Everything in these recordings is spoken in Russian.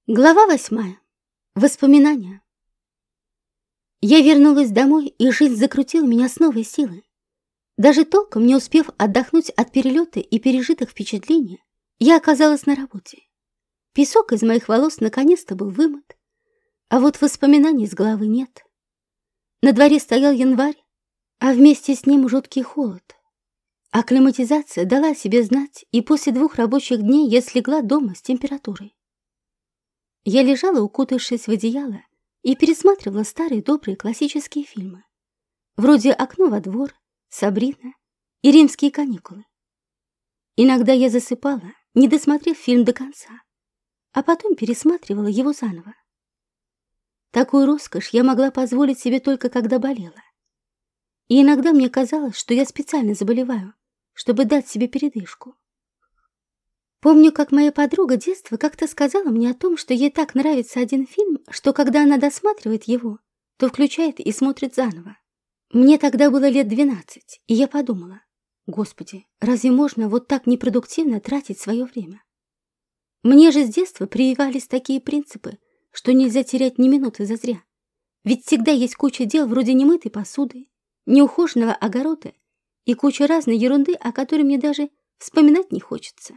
Глава 8. Воспоминания. Я вернулась домой, и жизнь закрутила меня с новой силой. Даже толком не успев отдохнуть от перелета и пережитых впечатлений, я оказалась на работе. Песок из моих волос наконец-то был вымыт, а вот воспоминаний с головы нет. На дворе стоял январь, а вместе с ним жуткий холод. Акклиматизация дала о себе знать, и после 2 рабочих дней я слегла дома с температурой. Я лежала, укутавшись в одеяло, и пересматривала старые добрые классические фильмы, вроде «Окно во двор», «Сабрина» и «Римские каникулы». Иногда я засыпала, не досмотрев фильм до конца, а потом пересматривала его заново. Такую роскошь я могла позволить себе только когда болела. И иногда мне казалось, что я специально заболеваю, чтобы дать себе передышку. Помню, как моя подруга детства как-то сказала мне о том, что ей так нравится один фильм, что когда она досматривает его, то включает и смотрит заново. Мне тогда было лет 12, и я подумала: Господи, разве можно вот так непродуктивно тратить свое время? Мне же с детства прививались такие принципы, что нельзя терять ни минуты зазря. Ведь всегда есть куча дел вроде немытой посуды, неухоженного огорода и куча разной ерунды, о которой мне даже вспоминать не хочется.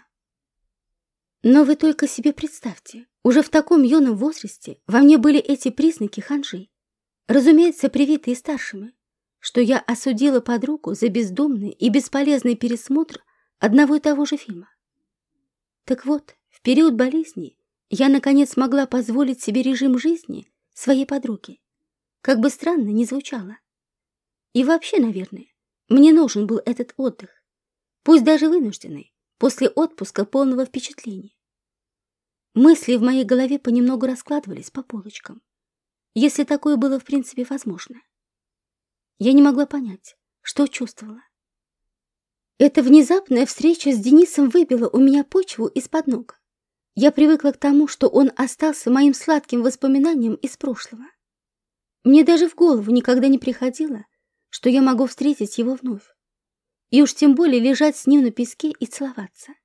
Но вы только себе представьте, уже в таком юном возрасте во мне были эти признаки ханжи, разумеется, привитые старшими, что я осудила подругу за бездумный и бесполезный пересмотр одного и того же фильма. Так вот, в период болезни я, наконец, могла позволить себе режим жизни своей подруги, как бы странно ни звучало. И вообще, наверное, мне нужен был этот отдых, пусть даже вынужденный, после отпуска полного впечатлений. Мысли в моей голове понемногу раскладывались по полочкам, если такое было в принципе возможно. Я не могла понять, что чувствовала. Эта внезапная встреча с Денисом выбила у меня почву из-под ног. Я привыкла к тому, что он остался моим сладким воспоминанием из прошлого. Мне даже в голову никогда не приходило, что я могу встретить его вновь, и уж тем более лежать с ним на песке и целоваться.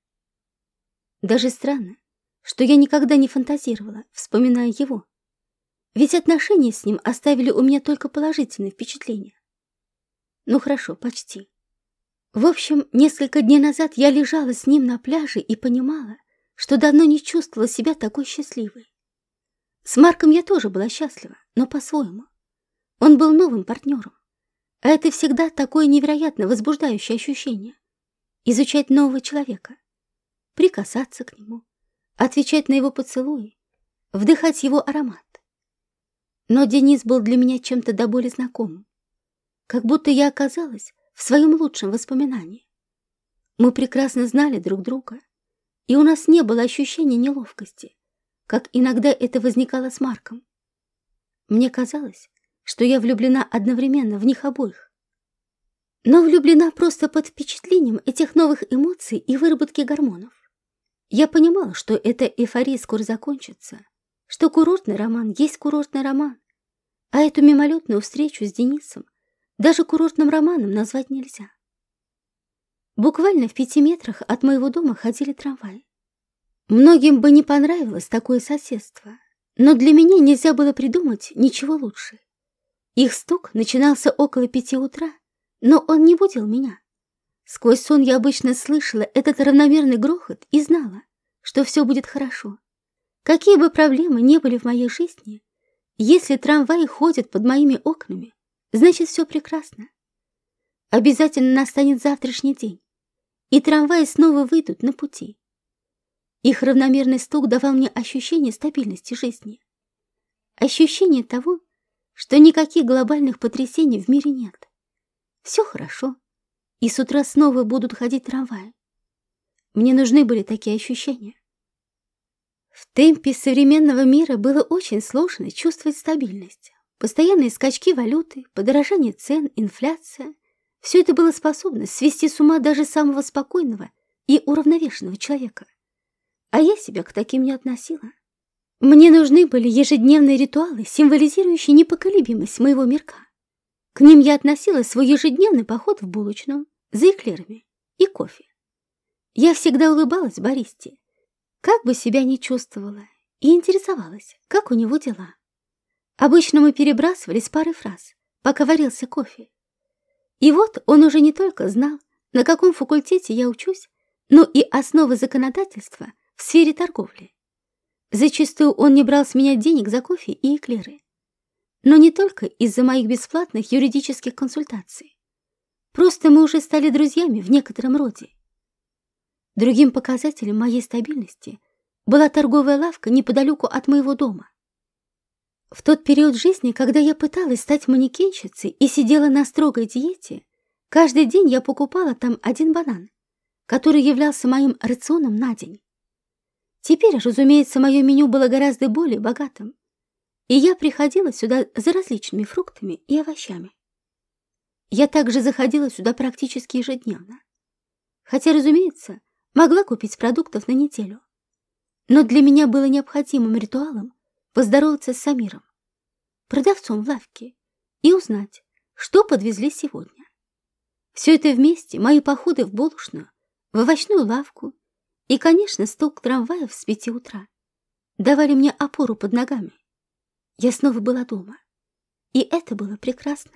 Даже странно, что я никогда не фантазировала, вспоминая его, ведь отношения с ним оставили у меня только положительные впечатления. Ну хорошо, почти. В общем, несколько дней назад я лежала с ним на пляже и понимала, что давно не чувствовала себя такой счастливой. С Марком я тоже была счастлива, но по-своему. Он был новым партнером, а это всегда такое невероятно возбуждающее ощущение — изучать нового человека, прикасаться к нему, отвечать на его поцелуи, вдыхать его аромат. Но Денис был для меня чем-то до боли знакомым, как будто я оказалась в своем лучшем воспоминании. Мы прекрасно знали друг друга, и у нас не было ощущения неловкости, как иногда это возникало с Марком. Мне казалось, что я влюблена одновременно в них обоих, но влюблена просто под впечатлением этих новых эмоций и выработки гормонов. Я понимала, что эта эйфория скоро закончится, что курортный роман есть курортный роман, а эту мимолетную встречу с Денисом даже курортным романом назвать нельзя. Буквально в 5 метрах от моего дома ходили трамваи. Многим бы не понравилось такое соседство, но для меня нельзя было придумать ничего лучше. Их стук начинался около 5 утра, но он не будил меня. Сквозь сон я обычно слышала этот равномерный грохот и знала, что все будет хорошо. Какие бы проблемы ни были в моей жизни, если трамваи ходят под моими окнами, значит, все прекрасно. Обязательно настанет завтрашний день, и трамваи снова выйдут на пути. Их равномерный стук давал мне ощущение стабильности жизни. Ощущение того, что никаких глобальных потрясений в мире нет. Все хорошо. И с утра снова будут ходить трамваи. Мне нужны были такие ощущения. В темпе современного мира было очень сложно чувствовать стабильность. Постоянные скачки валюты, подорожание цен, инфляция — все это было способно свести с ума даже самого спокойного и уравновешенного человека. А я себя к таким не относила. Мне нужны были ежедневные ритуалы, символизирующие непоколебимость моего мирка. К ним я относила свой ежедневный поход в булочную за эклерами и кофе. Я всегда улыбалась баристе, как бы себя ни чувствовала, и интересовалась, как у него дела. Обычно мы перебрасывались парой фраз, пока варился кофе. И вот он уже не только знал, на каком факультете я учусь, но и основы законодательства в сфере торговли. Зачастую он не брал с меня денег за кофе и эклеры. Но не только из-за моих бесплатных юридических консультаций. Просто мы уже стали друзьями в некотором роде. Другим показателем моей стабильности была торговая лавка неподалеку от моего дома. В тот период жизни, когда я пыталась стать манекенщицей и сидела на строгой диете, каждый день я покупала там один банан, который являлся моим рационом на день. Теперь, разумеется, мое меню было гораздо более богатым, и я приходила сюда за различными фруктами и овощами. Я также заходила сюда практически ежедневно, хотя, разумеется, могла купить продуктов на неделю. Но для меня было необходимым ритуалом поздороваться с Самиром, продавцом в лавке, и узнать, что подвезли сегодня. Все это вместе, мои походы в булочную, в овощную лавку и, конечно, стук трамваев с 5 утра давали мне опору под ногами. Я снова была дома, и это было прекрасно.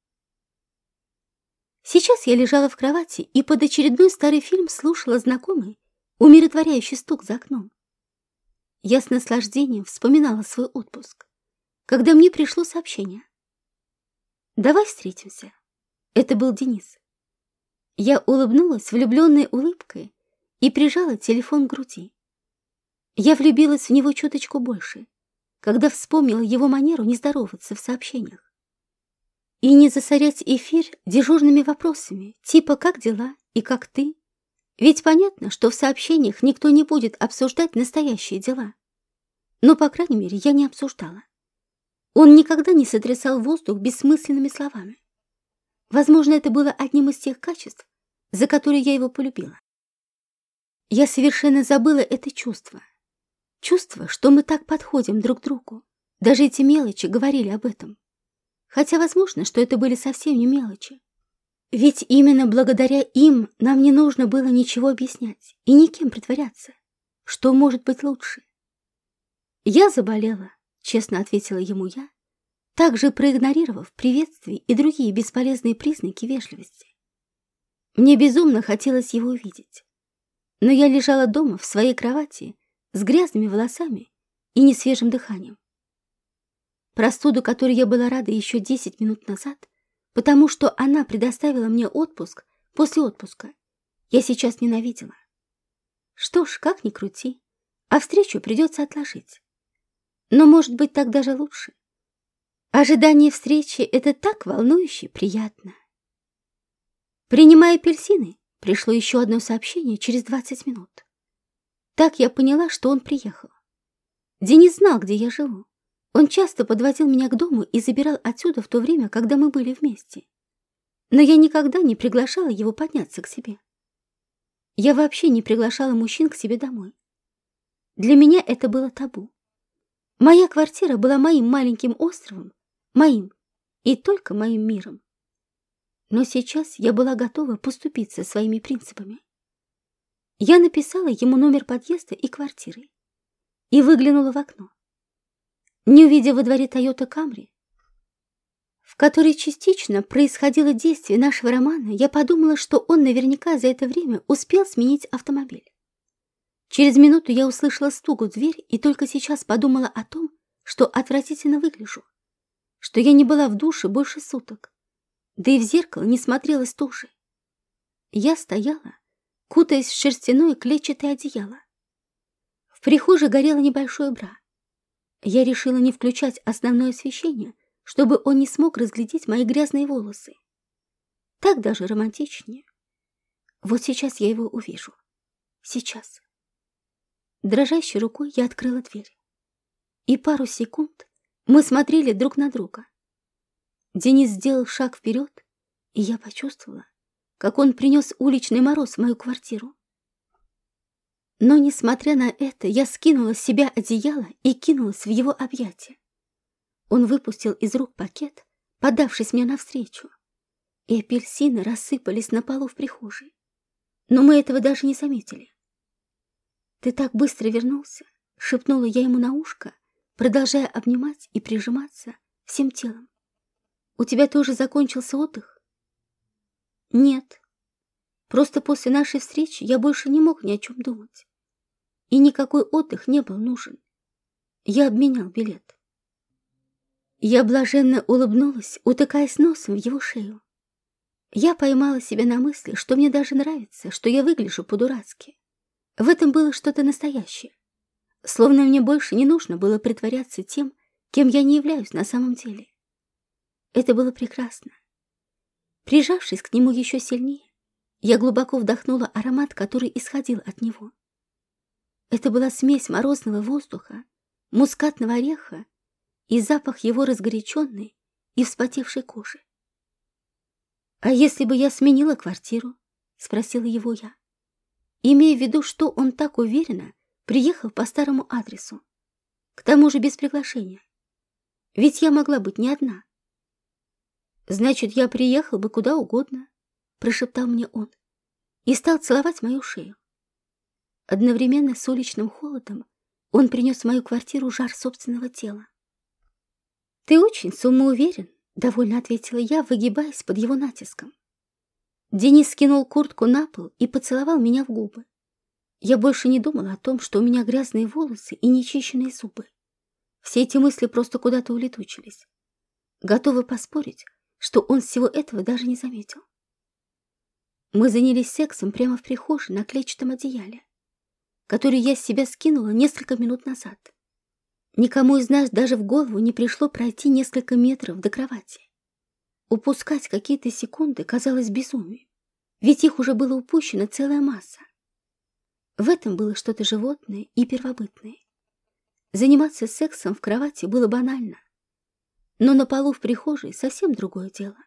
Сейчас я лежала в кровати и под очередной старый фильм слушала знакомый, умиротворяющий стук за окном. Я с наслаждением вспоминала свой отпуск, когда мне пришло сообщение. «Давай встретимся». Это был Денис. Я улыбнулась влюбленной улыбкой и прижала телефон к груди. Я влюбилась в него чуточку больше, когда вспомнила его манеру не здороваться в сообщениях. И не засорять эфир дежурными вопросами, типа «как дела» и «как ты?». Ведь понятно, что в сообщениях никто не будет обсуждать настоящие дела. Но, по крайней мере, я не обсуждала. Он никогда не сотрясал воздух бессмысленными словами. Возможно, это было одним из тех качеств, за которые я его полюбила. Я совершенно забыла это чувство. Чувство, что мы так подходим друг к другу. Даже эти мелочи говорили об этом. Хотя, возможно, что это были совсем не мелочи. Ведь именно благодаря им нам не нужно было ничего объяснять и никем притворяться. Что может быть лучше? «Я заболела», — честно ответила ему я, также проигнорировав приветствия и другие бесполезные признаки вежливости. Мне безумно хотелось его увидеть. Но я лежала дома в своей кровати с грязными волосами и несвежим дыханием. Простуду, которой я была рада еще 10 минут назад, потому что она предоставила мне отпуск после отпуска, я сейчас ненавидела. Что ж, как ни крути, а встречу придется отложить. Но, может быть, так даже лучше. Ожидание встречи — это так волнующе приятно. Принимая апельсины, пришло еще одно сообщение через 20 минут. Так я поняла, что он приехал. Денис знал, где я живу. Он часто подвозил меня к дому и забирал отсюда в то время, когда мы были вместе. Но я никогда не приглашала его подняться к себе. Я вообще не приглашала мужчин к себе домой. Для меня это было табу. Моя квартира была моим маленьким островом, моим и только моим миром. Но сейчас я была готова поступиться своими принципами. Я написала ему номер подъезда и квартиры и выглянула в окно. Не увидя во дворе Toyota Camry, в которой частично происходило действие нашего романа, я подумала, что он наверняка за это время успел сменить автомобиль. Через минуту я услышала стук в дверь и только сейчас подумала о том, что отвратительно выгляжу, что я не была в душе больше суток, да и в зеркало не смотрелась тоже. Я стояла, кутаясь в шерстяное клетчатое одеяло. В прихожей горело небольшое бра. Я решила не включать основное освещение, чтобы он не смог разглядеть мои грязные волосы. Так даже романтичнее. Вот сейчас я его увижу. Сейчас. Дрожащей рукой я открыла дверь. И пару секунд мы смотрели друг на друга. Денис сделал шаг вперед, и я почувствовала, как он принес уличный мороз в мою квартиру. Но, несмотря на это, я скинула с себя одеяло и кинулась в его объятия. Он выпустил из рук пакет, подавшись мне навстречу, и апельсины рассыпались на полу в прихожей. Но мы этого даже не заметили. «Ты так быстро вернулся. шепнула я ему на ушко, продолжая обнимать и прижиматься всем телом. «У тебя тоже закончился отдых?» «Нет. Просто после нашей встречи я больше не мог ни о чем думать. И никакой отдых не был нужен. Я обменял билет». Я блаженно улыбнулась, утыкаясь носом в его шею. Я поймала себя на мысли, что мне даже нравится, что я выгляжу по-дурацки. В этом было что-то настоящее. Словно мне больше не нужно было притворяться тем, кем я не являюсь на самом деле. Это было прекрасно. Прижавшись к нему еще сильнее, я глубоко вдохнула аромат, который исходил от него. Это была смесь морозного воздуха, мускатного ореха и запах его разгоряченной и вспотевшей кожи. «А если бы я сменила квартиру?» — спросила его я, имея в виду, что он так уверенно приехал по старому адресу, к тому же без приглашения. Ведь я могла быть не одна. «Значит, я приехал бы куда угодно», — прошептал мне он и стал целовать мою шею. Одновременно с уличным холодом он принес в мою квартиру жар собственного тела. «Ты очень самоуверен», — довольно ответила я, выгибаясь под его натиском. Денис скинул куртку на пол и поцеловал меня в губы. Я больше не думала о том, что у меня грязные волосы и нечищенные зубы. Все эти мысли просто куда-то улетучились. Готова поспорить, что он всего этого даже не заметил. Мы занялись сексом прямо в прихожей на клетчатом одеяле, который я с себя скинула несколько минут назад. Никому из нас даже в голову не пришло пройти несколько метров до кровати. Упускать какие-то секунды казалось безумием, ведь их уже было упущено целая масса. В этом было что-то животное и первобытное. Заниматься сексом в кровати было банально, но на полу в прихожей совсем другое дело.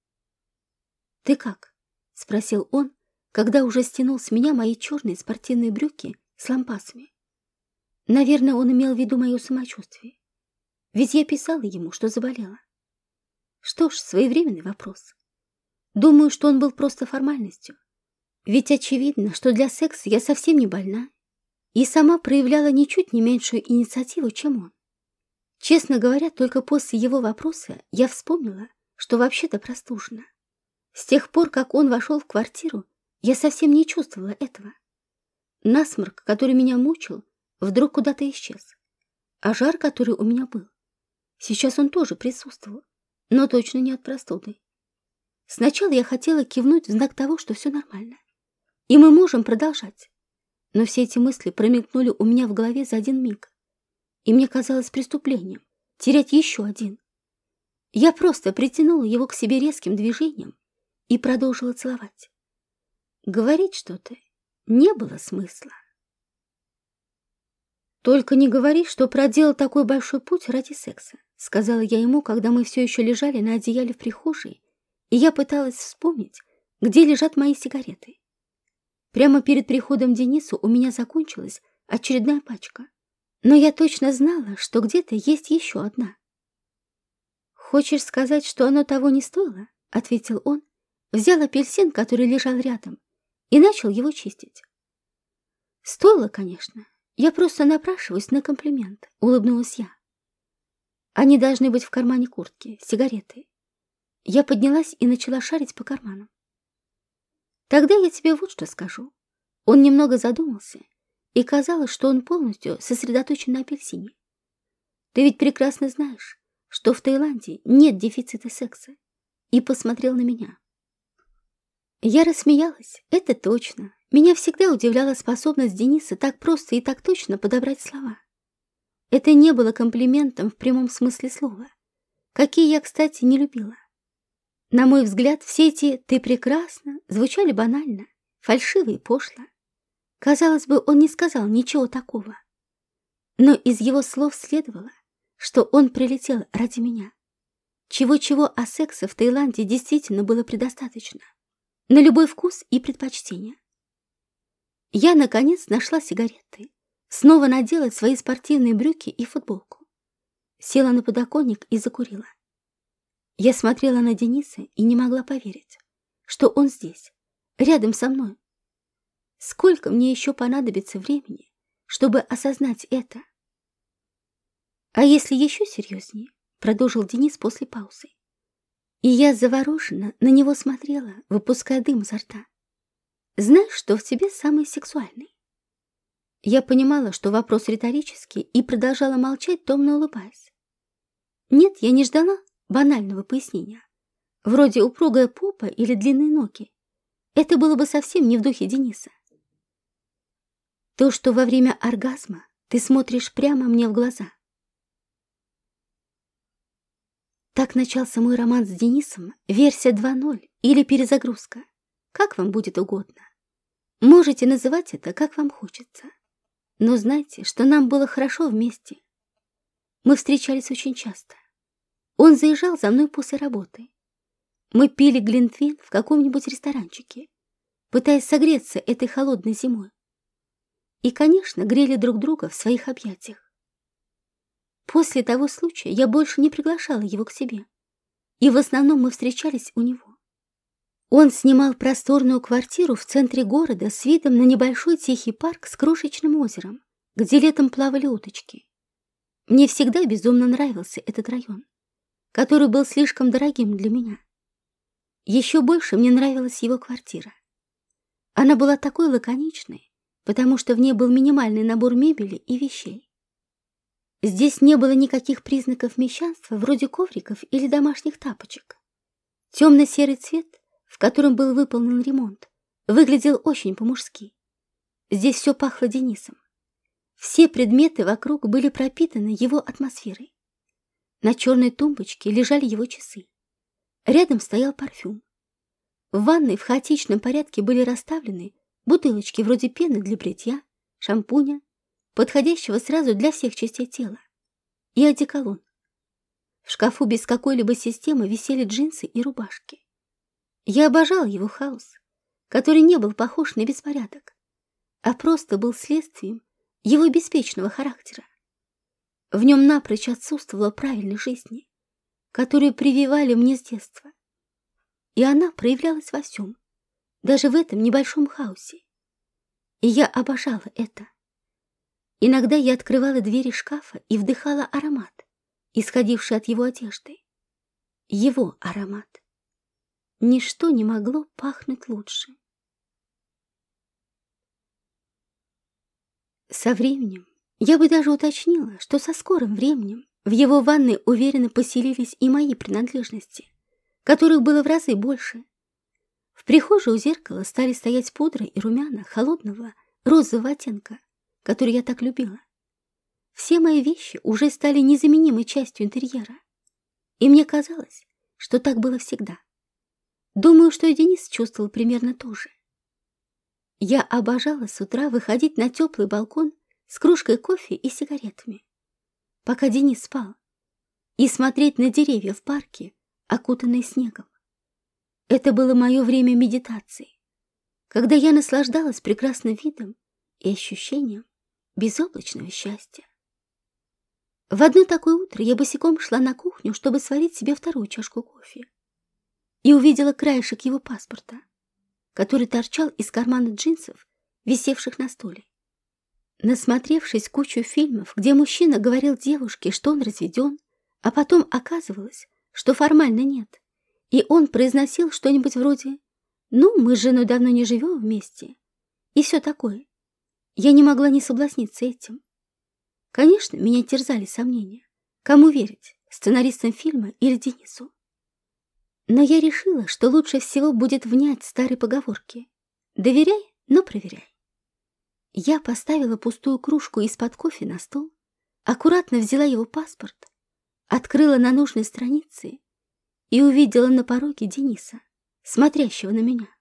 «Ты как?» — спросил он, когда уже стянул с меня мои черные спортивные брюки с лампасами. Наверное, он имел в виду мое самочувствие, ведь я писала ему, что заболела. Что ж, своевременный вопрос. Думаю, что он был просто формальностью, ведь очевидно, что для секса я совсем не больна и сама проявляла ничуть не меньшую инициативу, чем он. Честно говоря, только после его вопроса я вспомнила, что вообще-то простужена. С тех пор, как он вошел в квартиру, я совсем не чувствовала этого. Насморк, который меня мучил, вдруг куда-то исчез. А жар, который у меня был, сейчас он тоже присутствовал, но точно не от простуды. Сначала я хотела кивнуть в знак того, что все нормально, и мы можем продолжать. Но все эти мысли промелькнули у меня в голове за один миг, и мне казалось преступлением терять еще один. Я просто притянула его к себе резким движением и продолжила целовать. Говорить что-то не было смысла. «Только не говори, что проделал такой большой путь ради секса», сказала я ему, когда мы все еще лежали на одеяле в прихожей, и я пыталась вспомнить, где лежат мои сигареты. Прямо перед приходом Дениса у меня закончилась очередная пачка, но я точно знала, что где-то есть еще одна. «Хочешь сказать, что оно того не стоило?» — ответил он, взял апельсин, который лежал рядом, и начал его чистить. «Стоило, конечно. Я просто напрашиваюсь на комплимент», — улыбнулась я. «Они должны быть в кармане куртки, сигареты». Я поднялась и начала шарить по карманам. «Тогда я тебе вот что скажу». Он немного задумался, и казалось, что он полностью сосредоточен на апельсине. «Ты ведь прекрасно знаешь, что в Таиланде нет дефицита секса», и посмотрел на меня. Я рассмеялась, это точно. Меня всегда удивляла способность Дениса так просто и так точно подобрать слова. Это не было комплиментом в прямом смысле слова, какие я, кстати, не любила. На мой взгляд, все эти «ты прекрасна» звучали банально, фальшиво и пошло. Казалось бы, он не сказал ничего такого. Но из его слов следовало, что он прилетел ради меня. Чего-чего, а секса в Таиланде действительно было предостаточно. На любой вкус и предпочтение. Я, наконец, нашла сигареты, снова надела свои спортивные брюки и футболку. Села на подоконник и закурила. Я смотрела на Дениса и не могла поверить, что он здесь, рядом со мной. Сколько мне еще понадобится времени, чтобы осознать это. А если еще серьезнее, продолжил Денис после паузы. И я завороженно на него смотрела, выпуская дым изо рта. Знаешь, что в тебе самый сексуальный? Я понимала, что вопрос риторический, и продолжала молчать, томно улыбаясь. Нет, я не ждала банального пояснения. Вроде упругая попа или длинные ноги. Это было бы совсем не в духе Дениса. То, что во время оргазма ты смотришь прямо мне в глаза. Так начался мой роман с Денисом, версия 2.0 или перезагрузка. Как вам будет угодно. Можете называть это, как вам хочется. Но знайте, что нам было хорошо вместе. Мы встречались очень часто. Он заезжал за мной после работы. Мы пили глинтвейн в каком-нибудь ресторанчике, пытаясь согреться этой холодной зимой. И, конечно, грели друг друга в своих объятиях. После того случая я больше не приглашала его к себе, и в основном мы встречались у него. Он снимал просторную квартиру в центре города с видом на небольшой тихий парк с крошечным озером, где летом плавали уточки. Мне всегда безумно нравился этот район, который был слишком дорогим для меня. Еще больше мне нравилась его квартира. Она была такой лаконичной, потому что в ней был минимальный набор мебели и вещей. Здесь не было никаких признаков мещанства, вроде ковриков или домашних тапочек. Темно-серый цвет, в котором был выполнен ремонт, выглядел очень по-мужски. Здесь все пахло Денисом. Все предметы вокруг были пропитаны его атмосферой. На черной тумбочке лежали его часы. Рядом стоял парфюм. В ванной в хаотичном порядке были расставлены бутылочки вроде пены для бритья, шампуня, подходящего сразу для всех частей тела, и одеколон. В шкафу без какой-либо системы висели джинсы и рубашки. Я обожал его хаос, который не был похож на беспорядок, а просто был следствием его беспечного характера. В нем напрочь отсутствовала правильной жизни, которую прививали мне с детства. И она проявлялась во всем, даже в этом небольшом хаосе. И я обожала это. Иногда я открывала двери шкафа и вдыхала аромат, исходивший от его одежды. Его аромат. Ничто не могло пахнуть лучше. Со временем я бы даже уточнила, что со скорым временем в его ванной уверенно поселились и мои принадлежности, которых было в разы больше. В прихожей у зеркала стали стоять пудра и румяна холодного розового оттенка, который я так любила. Все мои вещи уже стали незаменимой частью интерьера, и мне казалось, что так было всегда. Думаю, что и Денис чувствовал примерно то же. Я обожала с утра выходить на теплый балкон с кружкой кофе и сигаретами, пока Денис спал, и смотреть на деревья в парке, окутанные снегом. Это было мое время медитации, когда я наслаждалась прекрасным видом и ощущением безоблачного счастья. В одно такое утро я босиком шла на кухню, чтобы сварить себе вторую чашку кофе, и увидела краешек его паспорта, который торчал из кармана джинсов, висевших на столе. Насмотревшись кучу фильмов, где мужчина говорил девушке, что он разведен, а потом оказывалось, что формально нет, и он произносил что-нибудь вроде «Ну, мы с женой давно не живем вместе» и все такое, я не могла не соблазниться этим. Конечно, меня терзали сомнения. Кому верить, сценаристам фильма или Денису? Но я решила, что лучше всего будет внять старой поговорке «Доверяй, но проверяй». Я поставила пустую кружку из-под кофе на стол, аккуратно взяла его паспорт, открыла на нужной странице и увидела на пороге Дениса, смотрящего на меня.